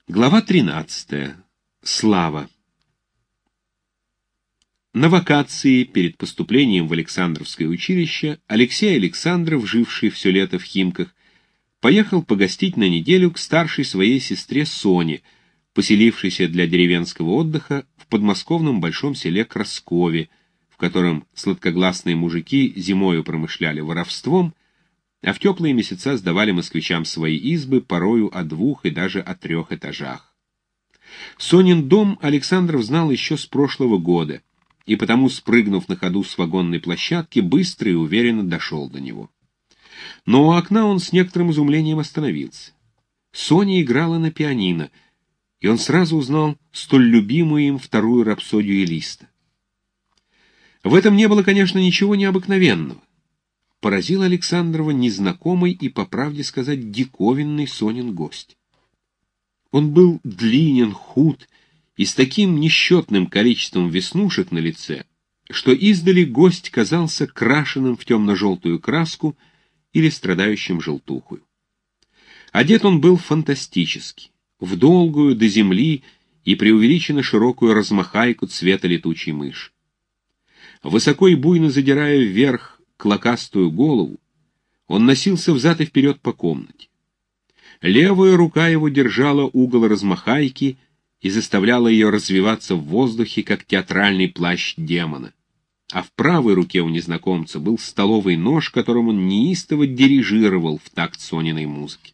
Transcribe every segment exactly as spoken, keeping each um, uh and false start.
Глава тринадцатая. Слава. На вакации перед поступлением в Александровское училище Алексей Александров, живший все лето в Химках, поехал погостить на неделю к старшей своей сестре Соне, поселившейся для деревенского отдыха в подмосковном большом селе Краскове, в котором сладкогласные мужики зимою промышляли воровством, а в теплые месяца сдавали москвичам свои избы порою о двух и даже о трех этажах. Сонин дом Александров знал еще с прошлого года, и потому, спрыгнув на ходу с вагонной площадки, быстро и уверенно дошел до него. Но у окна он с некоторым изумлением остановился. Соня играла на пианино, и он сразу узнал столь любимую им вторую рапсодию Листа. В этом не было, конечно, ничего необыкновенного. Поразил Александрова незнакомый и, по правде сказать, диковинный Сонин гость. Он был длинен, худ и с таким несчетным количеством веснушек на лице, что издали гость казался крашеным в темно-желтую краску или страдающим желтухою. Одет он был фантастически, в долгую до земли и преувеличенно широкую размахайку цвета летучей мыши. Высоко и буйно задирая вверх клокастую голову, он носился взад и вперед по комнате. Левая рука его держала угол размахайки и заставляла ее развиваться в воздухе, как театральный плащ демона. А в правой руке у незнакомца был столовый нож, которым он неистово дирижировал в такт Сониной музыки.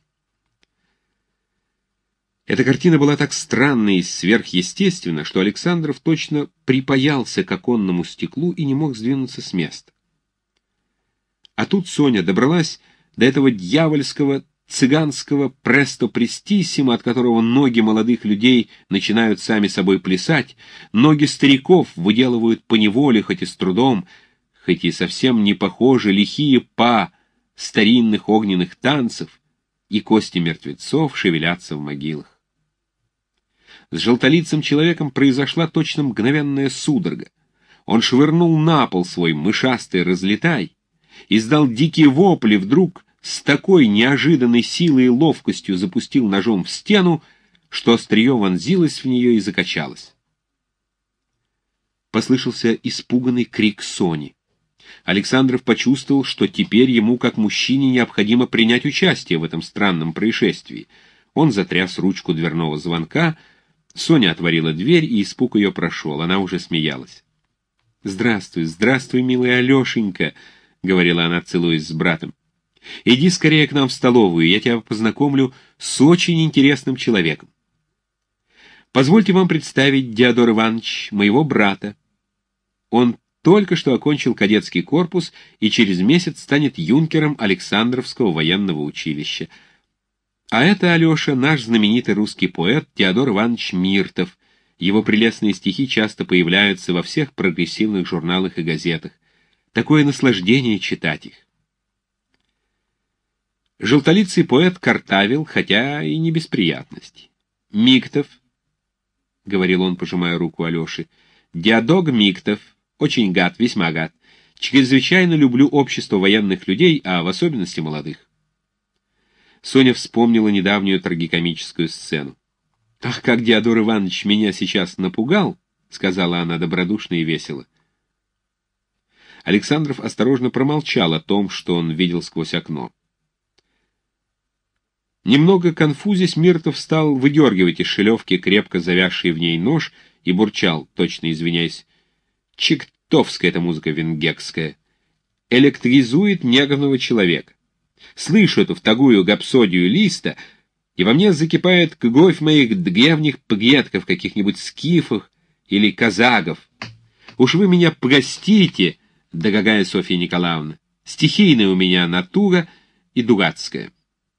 Эта картина была так странна и сверхъестественна, что Александров точно припаялся к оконному стеклу и не мог сдвинуться с места. А тут Соня добралась до этого дьявольского цыганского престо-престиссимо, от которого ноги молодых людей начинают сами собой плясать, ноги стариков выделывают поневоле, хоть и с трудом, хоть и совсем не похожи, лихие па старинных огненных танцев, и кости мертвецов шевелятся в могилах. С желтолицым человеком произошла точно мгновенная судорога. Он швырнул на пол свой мышастый разлетай, издал дикие вопли, вдруг с такой неожиданной силой и ловкостью запустил ножом в стену, что острие вонзилось в нее и закачалось. Послышался испуганный крик Сони. Александров почувствовал, что теперь ему, как мужчине, необходимо принять участие в этом странном происшествии. Он затряс ручку дверного звонка, Соня отворила дверь, и испуг ее прошел, она уже смеялась. «Здравствуй, здравствуй, милый Алешенька», — говорила она, целуясь с братом. «Иди скорее к нам в столовую, я тебя познакомлю с очень интересным человеком. Позвольте вам представить, Диодор Иванович, моего брата. Он только что окончил кадетский корпус и через месяц станет юнкером Александровского военного училища. А это, Алеша, наш знаменитый русский поэт Теодор Иванович Миртов. Его прелестные стихи часто появляются во всех прогрессивных журналах и газетах. Такое наслаждение читать их». Желтолицый поэт картавил, хотя и не без приятностей. «Миктов», — говорил он, пожимая руку Алеши, — «Диадог Миктов, очень гад, весьма гад. Чрезвычайно люблю общество военных людей, а в особенности молодых». Соня вспомнила недавнюю трагикомическую сцену. «Ах, как Диодор Иванович меня сейчас напугал», — сказала она добродушно и весело. Александров осторожно промолчал о том, что он видел сквозь окно. Немного конфузясь, Миртов стал выдергивать из шелевки крепко завязший в ней нож и бурчал, точно извиняясь: «Чиктовская эта музыка венгекская. Электризует нервного человека. Слышу эту втагую гапсодию Листа, и во мне закипает кровь моих древних предков, каких-нибудь скифов или казагов. Уж вы меня простите, дорогая Софья Николаевна, стихийная у меня натура и дурацкая».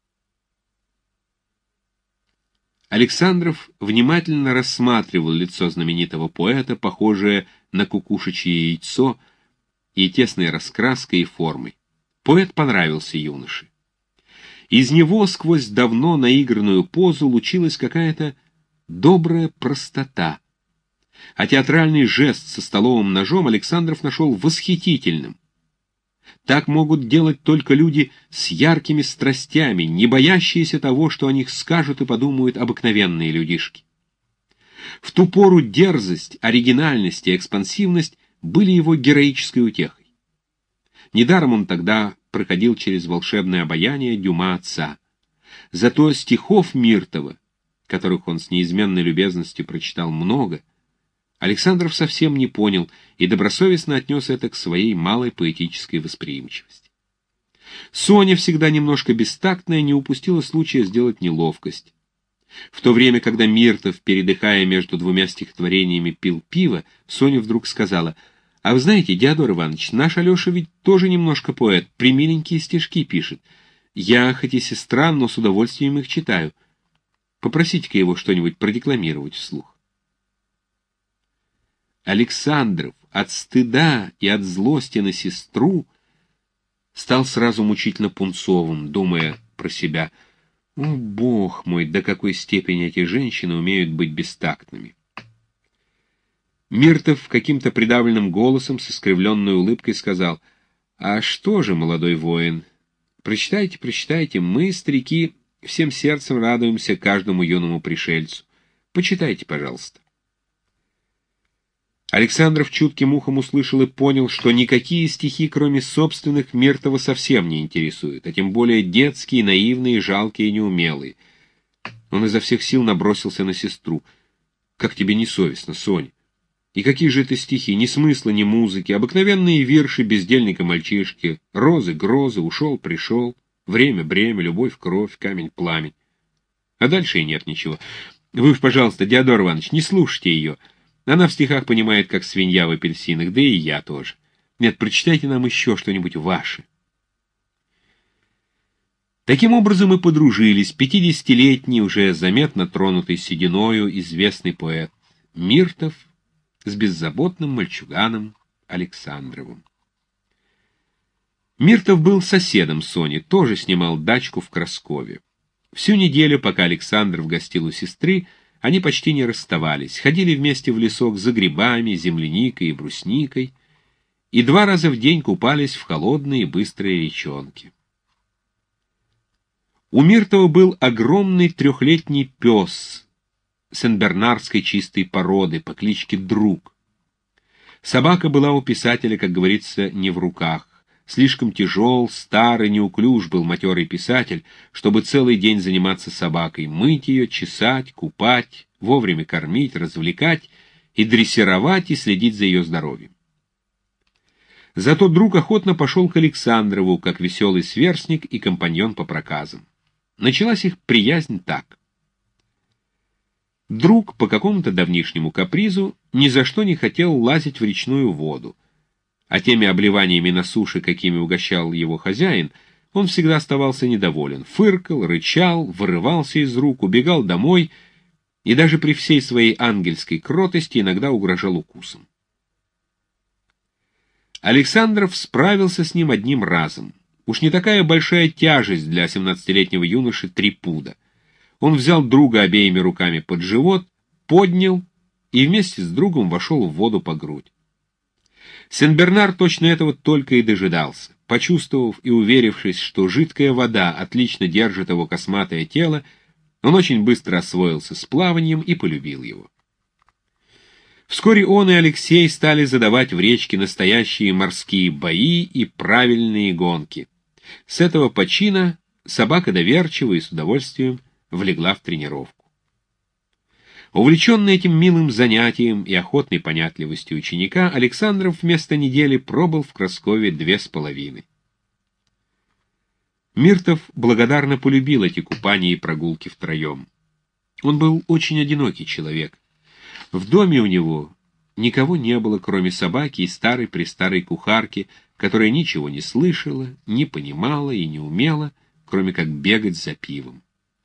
Александров внимательно рассматривал лицо знаменитого поэта, похожее на кукушечье яйцо, и тесной раскраской и формой. Поэт понравился юноше. Из него сквозь давно наигранную позу лучилась какая-то добрая простота. А театральный жест со столовым ножом Александров нашел восхитительным. Так могут делать только люди с яркими страстями, не боящиеся того, что о них скажут и подумают обыкновенные людишки. В ту пору дерзость, оригинальность и экспансивность были его героической утехой. Недаром он тогда проходил через волшебное обаяние Дюма отца. Зато стихов Миртова, которых он с неизменной любезностью прочитал много, Александров совсем не понял и добросовестно отнес это к своей малой поэтической восприимчивости. Соня, всегда немножко бестактная, не упустила случая сделать неловкость. В то время, когда Миртов, передыхая между двумя стихотворениями, пил пиво, Соня вдруг сказала: «А вы знаете, Диодор Иванович, наш Алеша ведь тоже немножко поэт, премиленькие стишки пишет. Я, хоть и сестра, но с удовольствием их читаю. Попросите-ка его что-нибудь продекламировать вслух». Александров от стыда и от злости на сестру стал сразу мучительно пунцовым, думая про себя: «О, Бог мой, до какой степени эти женщины умеют быть бестактными». Миртов каким-то придавленным голосом с искривленной улыбкой сказал: «А что же, молодой воин, прочитайте, прочитайте, мы, старики, всем сердцем радуемся каждому юному пришельцу. Почитайте, пожалуйста». Александров чутким ухом услышал и понял, что никакие стихи, кроме собственных, Миртова совсем не интересуют, а тем более детские, наивные, жалкие и неумелые. Он изо всех сил набросился на сестру. «Как тебе не совестно, Соня? И какие же это стихи? Ни смысла, ни музыки, обыкновенные вирши бездельника-мальчишки, розы, грозы, ушел, пришел, время, бремя, любовь, кровь, камень, пламень. А дальше и нет ничего. Вы уж, пожалуйста, Диодор Иванович, не слушайте ее. Она в стихах понимает, как свинья в апельсинах, да и я тоже. Нет, прочитайте нам еще что-нибудь ваше». Таким образом и подружились пятидесятилетний, уже заметно тронутый сединою, известный поэт Миртов с беззаботным мальчуганом Александровым. Миртов был соседом Сони, тоже снимал дачку в Краскове. Всю неделю, пока Александров гостил у сестры, они почти не расставались, ходили вместе в лесок за грибами, земляникой и брусникой, и два раза в день купались в холодные быстрые речонки. У Миртова был огромный трехлетний пес сенбернарской чистой породы по кличке Друг. Собака была у писателя, как говорится, не в руках. Слишком тяжел, стар и неуклюж был матерый писатель, чтобы целый день заниматься собакой, мыть ее, чесать, купать, вовремя кормить, развлекать и дрессировать и следить за ее здоровьем. Зато Друг охотно пошел к Александрову, как веселый сверстник и компаньон по проказам. Началась их приязнь так. Друг по какому-то давнишнему капризу ни за что не хотел лазить в речную воду, а теми обливаниями на суше, какими угощал его хозяин, он всегда оставался недоволен, фыркал, рычал, вырывался из рук, убегал домой и даже при всей своей ангельской кротости иногда угрожал укусом. Александров справился с ним одним разом. Уж не такая большая тяжесть для семнадцатилетнего юноши три пуда. Он взял Друга обеими руками под живот, поднял и вместе с Другом вошел в воду по грудь. Сен-Бернар точно этого только и дожидался. Почувствовав и уверившись, что жидкая вода отлично держит его косматое тело, он очень быстро освоился с плаванием и полюбил его. Вскоре он и Алексей стали задавать в речке настоящие морские бои и правильные гонки. С этого почина собака доверчиво и с удовольствием влегла в тренировку. Увлеченный этим милым занятием и охотной понятливостью ученика, Александров вместо недели пробыл в Краскове две с половиной. Миртов благодарно полюбил эти купания и прогулки втроем. Он был очень одинокий человек. В доме у него никого не было, кроме собаки и старой-престарой кухарки, которая ничего не слышала, не понимала и не умела, кроме как бегать за пивом.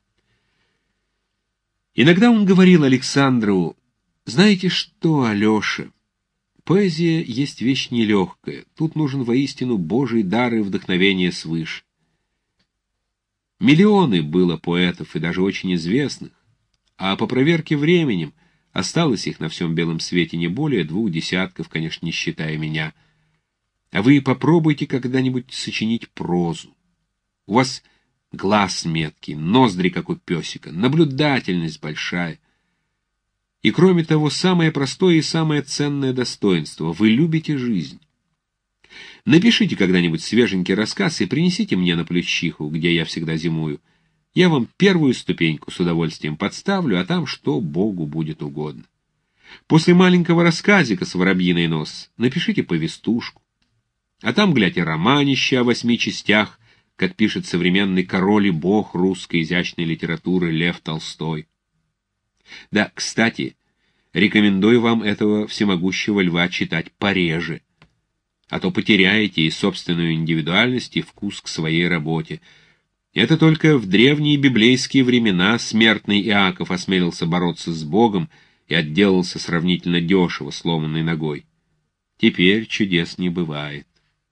Иногда он говорил Александру: «Знаете что, Алеша, поэзия есть вещь нелегкая, тут нужен воистину Божий дар и вдохновение свыше. Миллионы было поэтов, и даже очень известных, а по проверке временем осталось их на всем белом свете не более двух десятков, конечно, не считая меня. А вы попробуйте когда-нибудь сочинить прозу. У вас глаз меткий, ноздри, как у песика, наблюдательность большая. И кроме того, самое простое и самое ценное достоинство — вы любите жизнь. Напишите когда-нибудь свеженький рассказ и принесите мне на Плющиху, где я всегда зимую. Я вам первую ступеньку с удовольствием подставлю, а там что Богу будет угодно. После маленького рассказика с воробьиный нос напишите повестушку. А там, глядь, и романище о восьми частях, как пишет современный король и бог русской изящной литературы Лев Толстой. Да, кстати, рекомендую вам этого всемогущего льва читать пореже, а то потеряете и собственную индивидуальность, и вкус к своей работе. Это только в древние библейские времена смертный Иаков осмелился бороться с Богом и отделался сравнительно дешево сломанной ногой. Теперь чудес не бывает.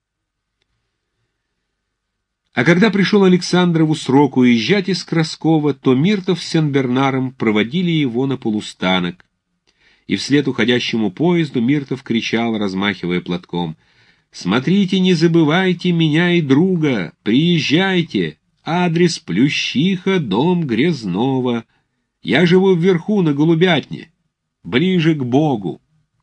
А когда пришел Александрову срок уезжать из Краскова, то Миртов с Сен-Бернаром проводили его на полустанок. И вслед уходящему поезду Миртов кричал, размахивая платком: «Смотрите, не забывайте меня и друга! Приезжайте! Адрес Плющиха, дом Грязнова. Я живу вверху, на Голубятне, ближе к Богу».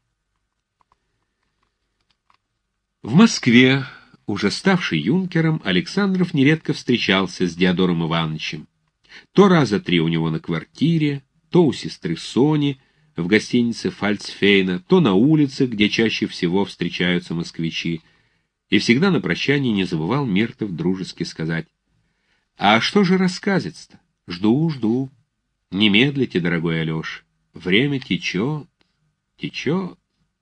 В Москве, уже ставший юнкером, Александров нередко встречался с Диодором Ивановичем. То раза три у него на квартире, то у сестры Сони в гостинице Фальцфейна, то на улице, где чаще всего встречаются москвичи. И всегда на прощании не забывал Миртов дружески сказать: «А что же рассказец-то? Жду, жду. Не медлите, дорогой Алеша. Время течет, течет».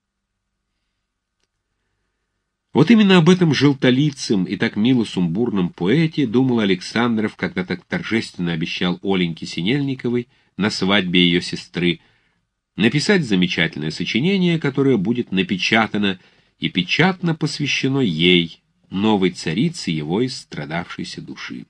Вот именно об этом желтолицем и так мило сумбурном поэте думал Александров, когда так торжественно обещал Оленьке Синельниковой на свадьбе ее сестры написать замечательное сочинение, которое будет напечатано и печатно посвящено ей, новой царице его истрадавшейся души.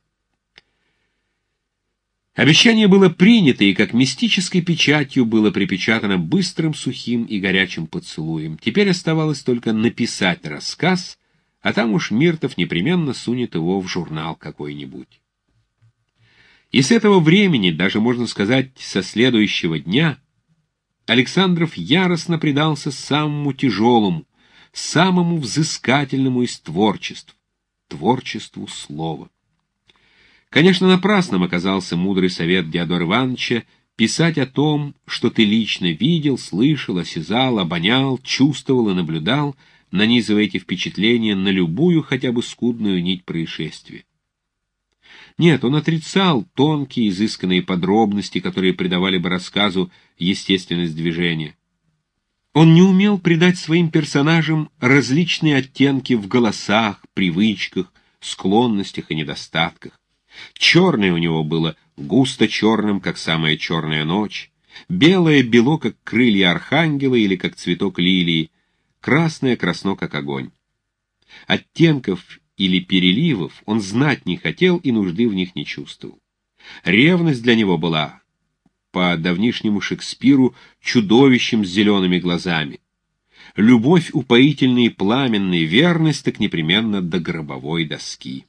Обещание было принято, и как мистической печатью было припечатано быстрым, сухим и горячим поцелуем. Теперь оставалось только написать рассказ, а там уж Миртов непременно сунет его в журнал какой-нибудь. И с этого времени, даже можно сказать, со следующего дня, Александров яростно предался самому тяжелому, самому взыскательному из творчеств — творчеству слова. Конечно, напрасным оказался мудрый совет Диодора Ивановича писать о том, что ты лично видел, слышал, осязал, обонял, чувствовал и наблюдал, нанизывая эти впечатления на любую хотя бы скудную нить происшествия. Нет, он отрицал тонкие, изысканные подробности, которые придавали бы рассказу естественность движения. Он не умел придать своим персонажам различные оттенки в голосах, привычках, склонностях и недостатках. Черное у него было густо черным, как самая черная ночь, белое бело, как крылья архангела или как цветок лилии, красное красно, как огонь. Оттенков или переливов он знать не хотел и нужды в них не чувствовал. Ревность для него была, по давнишнему Шекспиру, чудовищем с зелеными глазами. Любовь упоительная и пламенная, верность так непременно до гробовой доски.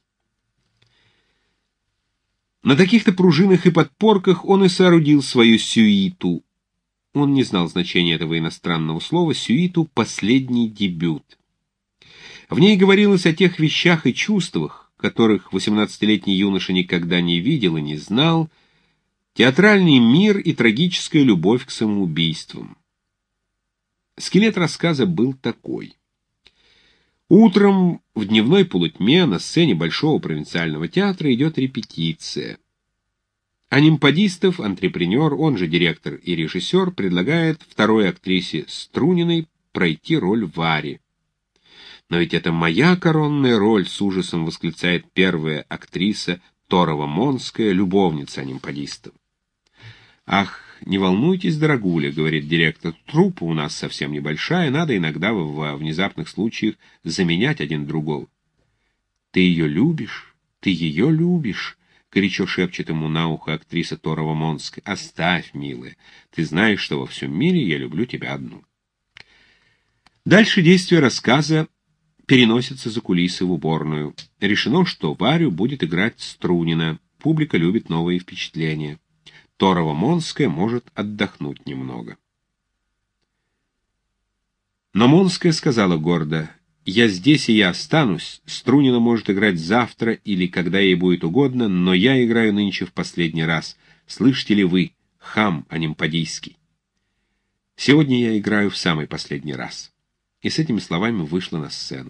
На таких-то пружинах и подпорках он и соорудил свою сюиту. Он не знал значения этого иностранного слова. Сюиту — последний дебют. В ней говорилось о тех вещах и чувствах, которых восемнадцатилетний юноша никогда не видел и не знал, театральный мир и трагическая любовь к самоубийствам. Скелет рассказа был такой. Утром в дневной полутьме на сцене Большого провинциального театра идет репетиция. А Нимпадистов, антрепренер, он же директор и режиссер, предлагает второй актрисе Струниной пройти роль Вари. «Но ведь это моя коронная роль», — с ужасом восклицает первая актриса Торова-Монская, любовница Нимпадистов. «Ах, не волнуйтесь, дорогуля», — говорит директор, — «труппа у нас совсем небольшая, надо иногда во внезапных случаях заменять один другого». «Ты ее любишь? Ты ее любишь?» — горячо шепчет ему на ухо актриса Торова-Монская. «Оставь, милая, ты знаешь, что во всем мире я люблю тебя одну». Дальше действие рассказа переносятся за кулисы в уборную. Решено, что Варю будет играть Струнина. Публика любит новые впечатления. Торова-Монская может отдохнуть немного. Но Монская сказала гордо: «Я здесь, и я останусь. Струнина может играть завтра или когда ей будет угодно, но я играю нынче в последний раз. Слышите ли вы, хам анимпадийский? Сегодня я играю в самый последний раз». И с этими словами вышла на сцену.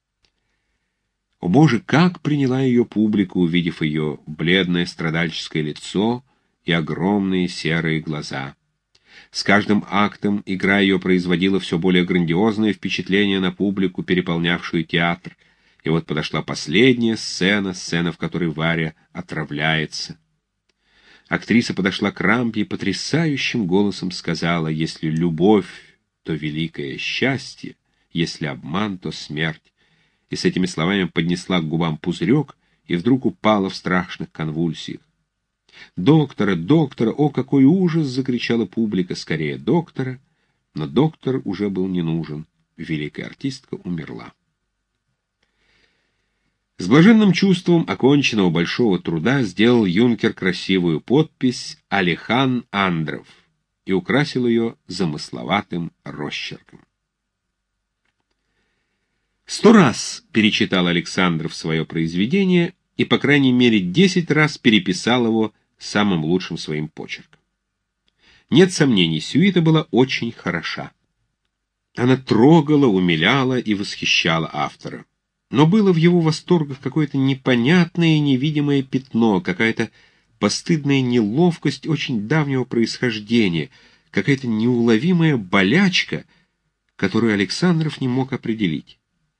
О боже, как приняла ее публика, увидев ее бледное страдальческое лицо и огромные серые глаза. С каждым актом игра ее производила все более грандиозное впечатление на публику, переполнявшую театр. И вот подошла последняя сцена, сцена, в которой Варя отравляется. Актриса подошла к рампе и потрясающим голосом сказала: «Если любовь, то великое счастье, если обман, то смерть». И с этими словами поднесла к губам пузырек и вдруг упала в страшных конвульсиях. «Доктора, доктора! О, какой ужас!» — закричала публика. «Скорее доктора!» Но доктор уже был не нужен. Великая артистка умерла. С блаженным чувством оконченного большого труда сделал юнкер красивую подпись «Алихан Андров» и украсил ее замысловатым росчерком. Сто раз перечитал Александров свое произведение и, по крайней мере, десять раз переписал его самым лучшим своим почерком. Нет сомнений, сюита была очень хороша. Она трогала, умиляла и восхищала автора. Но было в его восторгах какое-то непонятное и невидимое пятно, какая-то постыдная неловкость очень давнего происхождения, какая-то неуловимая болячка, которую Александров не мог определить.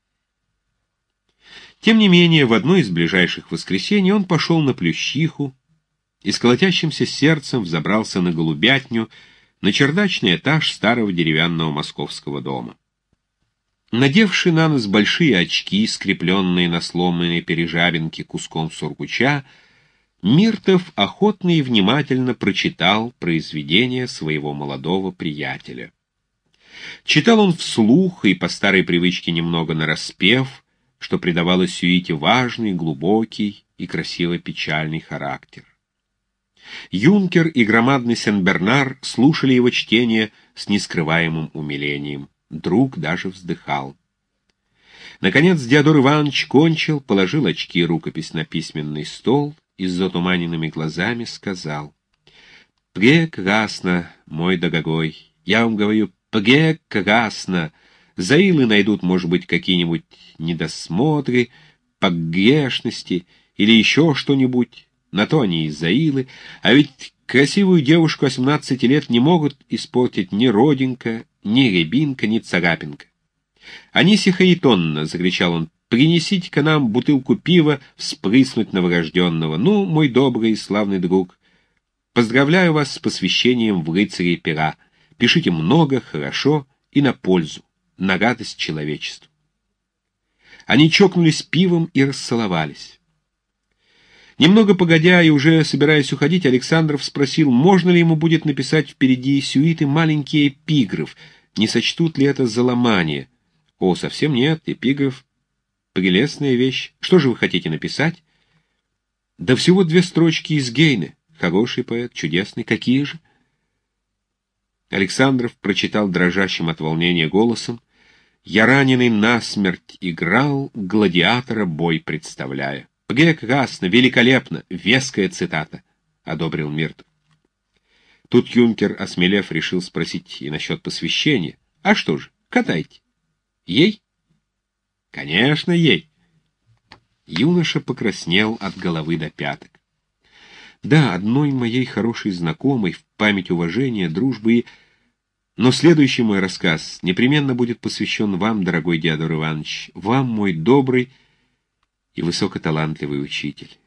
Тем не менее, в одно из ближайших воскресений он пошел на Плющиху и с колотящимся сердцем взобрался на голубятню, на чердачный этаж старого деревянного московского дома. Надевший на нос большие очки, скрепленные на сломанной пережабинке куском сургуча, Миртов охотно и внимательно прочитал произведение своего молодого приятеля. Читал он вслух и по старой привычке немного нараспев, что придавало сюите важный, глубокий и красиво печальный характер. Юнкер и громадный Сен-Бернар слушали его чтение с нескрываемым умилением. Друг даже вздыхал. Наконец Диодор Иванович кончил, положил очки и рукопись на письменный стол и с затуманенными глазами сказал: «Прекрасно, мой дорогой, я вам говорю, прекрасно. Заилы найдут, может быть, какие-нибудь недосмотры, погрешности или еще что-нибудь. На то они и заилы. А ведь красивую девушку восемнадцати лет не могут испортить ни родинка, ни рябинка, ни царапинка. «Аниси Харитонна!» — закричал он. «Принесите-ка нам бутылку пива вспрыснуть новорожденного. Ну, мой добрый и славный друг, поздравляю вас с посвящением в рыцарей пера. Пишите много, хорошо и на пользу, на радость человечеству». Они чокнулись пивом и расцеловались. Немного погодя и уже собираясь уходить, Александров спросил, можно ли ему будет написать впереди сюиты маленький эпиграф, не сочтут ли это за ломание. О, совсем нет, эпиграф — прелестная вещь. Что же вы хотите написать? Да всего две строчки из Гейне. Хороший поэт, чудесный. Какие же? Александров прочитал дрожащим от волнения голосом: «Я раненый насмерть играл, гладиатора бой представляя». «Прекрасно, великолепно, веская цитата», — одобрил Миртов. Тут юнкер, осмелев, решил спросить и насчет посвящения. «А что же, катайте». «Ей?» «Конечно, ей». Юноша покраснел от головы до пяток. «Да, одной моей хорошей знакомой, в память уважения, дружбы и... Но следующий мой рассказ непременно будет посвящен вам, дорогой Диодор Иванович, вам, мой добрый и высокоталантливый учитель».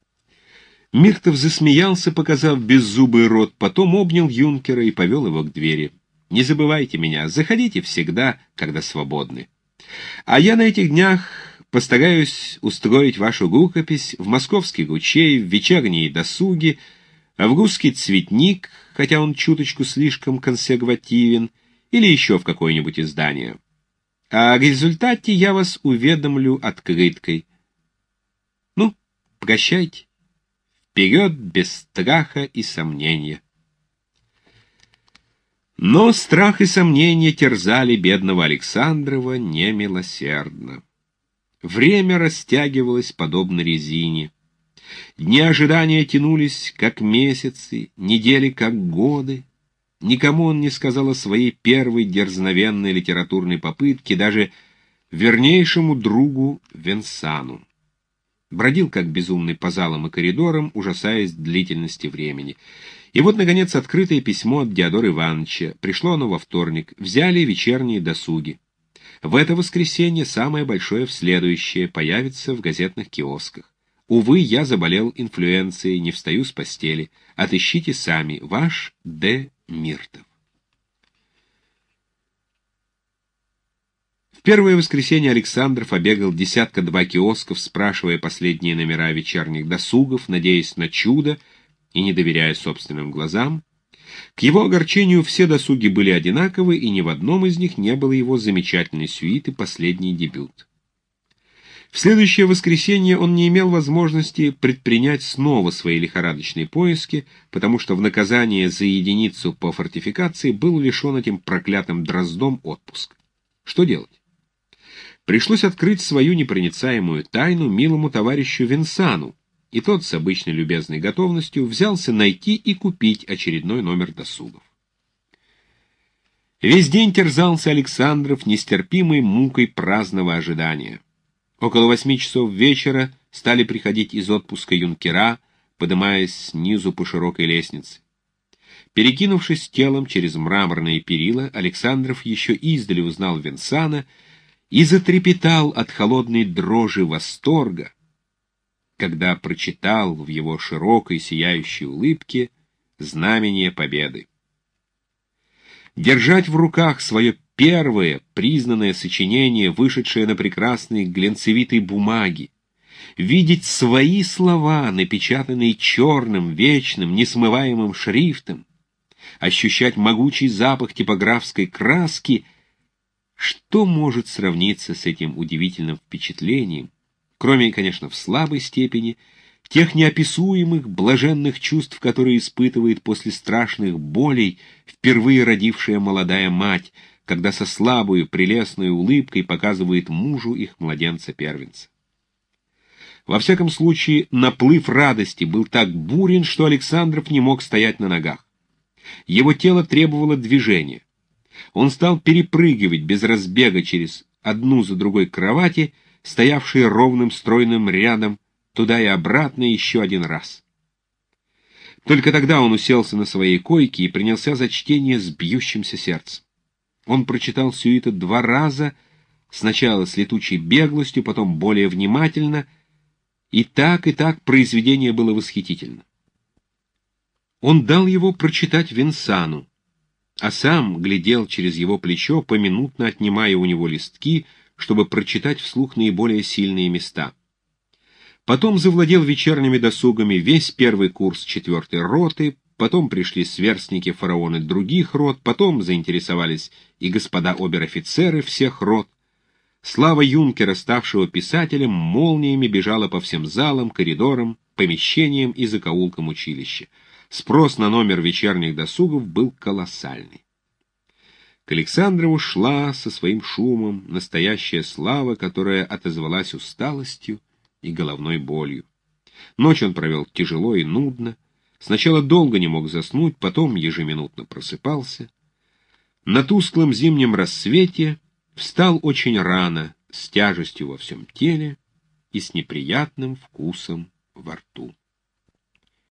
Миртов засмеялся, показав беззубый рот, потом обнял юнкера и повел его к двери. «Не забывайте меня, заходите всегда, когда свободны. А я на этих днях постараюсь устроить вашу рукопись в московский ручей, в вечерние досуги, в русский цветник, хотя он чуточку слишком консервативен, или еще в какое-нибудь издание. А о результате я вас уведомлю открыткой. Ну, прощайте. Вперед без страха и сомнения. Но страх и сомнения терзали бедного Александрова немилосердно. Время растягивалось подобно резине. Дни ожидания тянулись, как месяцы, недели, как годы. Никому он не сказал о своей первой дерзновенной литературной попытке, даже вернейшему другу Венсану. Бродил, как безумный, по залам и коридорам, ужасаясь длительности времени. И вот, наконец, открытое письмо от Диодора Ивановича. Пришло оно во вторник. Взяли вечерние досуги. В это воскресенье самое большое в следующее появится в газетных киосках. Увы, я заболел инфлюенцией, не встаю с постели. Отыщите сами. Ваш Д. Миртов. В первое воскресенье Александров обегал десятка-два киосков, спрашивая последние номера вечерних досугов, надеясь на чудо и не доверяя собственным глазам. К его огорчению все досуги были одинаковы, и ни в одном из них не было его замечательной сюиты «Последний дебют». В следующее воскресенье он не имел возможности предпринять снова свои лихорадочные поиски, потому что в наказание за единицу по фортификации был лишен этим проклятым Дроздом отпуск. Что делать? Пришлось открыть свою непроницаемую тайну милому товарищу Венсану, и тот с обычной любезной готовностью взялся найти и купить очередной номер досугов. Весь день терзался Александров нестерпимой мукой праздного ожидания. Около восьми часов вечера стали приходить из отпуска юнкера, подымаясь снизу по широкой лестнице. Перекинувшись телом через мраморные перила, Александров еще издали узнал Венсана и затрепетал от холодной дрожи восторга, когда прочитал в его широкой сияющей улыбке знамение победы. Держать в руках свое первое признанное сочинение, вышедшее на прекрасной глянцевитой бумаге, видеть свои слова, напечатанные черным, вечным, несмываемым шрифтом, ощущать могучий запах типографской краски, что может сравниться с этим удивительным впечатлением, кроме, конечно, в слабой степени, тех неописуемых, блаженных чувств, которые испытывает после страшных болей впервые родившая молодая мать, когда со слабою, прелестной улыбкой показывает мужу их младенца-первенца. Во всяком случае, наплыв радости был так бурен, что Александров не мог стоять на ногах. Его тело требовало движения. Он стал перепрыгивать без разбега через одну за другой кровати, стоявшие ровным стройным рядом, туда и обратно еще один раз. Только тогда он уселся на своей койке и принялся за чтение с бьющимся сердцем. Он прочитал сюиту два раза, сначала с летучей беглостью, потом более внимательно, и так, и так произведение было восхитительно. Он дал его прочитать Венсану, а сам глядел через его плечо, поминутно отнимая у него листки, чтобы прочитать вслух наиболее сильные места. Потом завладел вечерними досугами весь первый курс четвертой роты, потом пришли сверстники фараоны других рот, потом заинтересовались и господа обер-офицеры всех рот. Слава юнкера, ставшего писателем, молниями бежала по всем залам, коридорам, помещениям и закоулкам училища. Спрос на номер вечерних досугов был колоссальный. К Александрову шла со своим шумом настоящая слава, которая отозвалась усталостью и головной болью. Ночь он провел тяжело и нудно. Сначала долго не мог заснуть, потом ежеминутно просыпался. На тусклом зимнем рассвете встал очень рано, с тяжестью во всем теле и с неприятным вкусом во рту.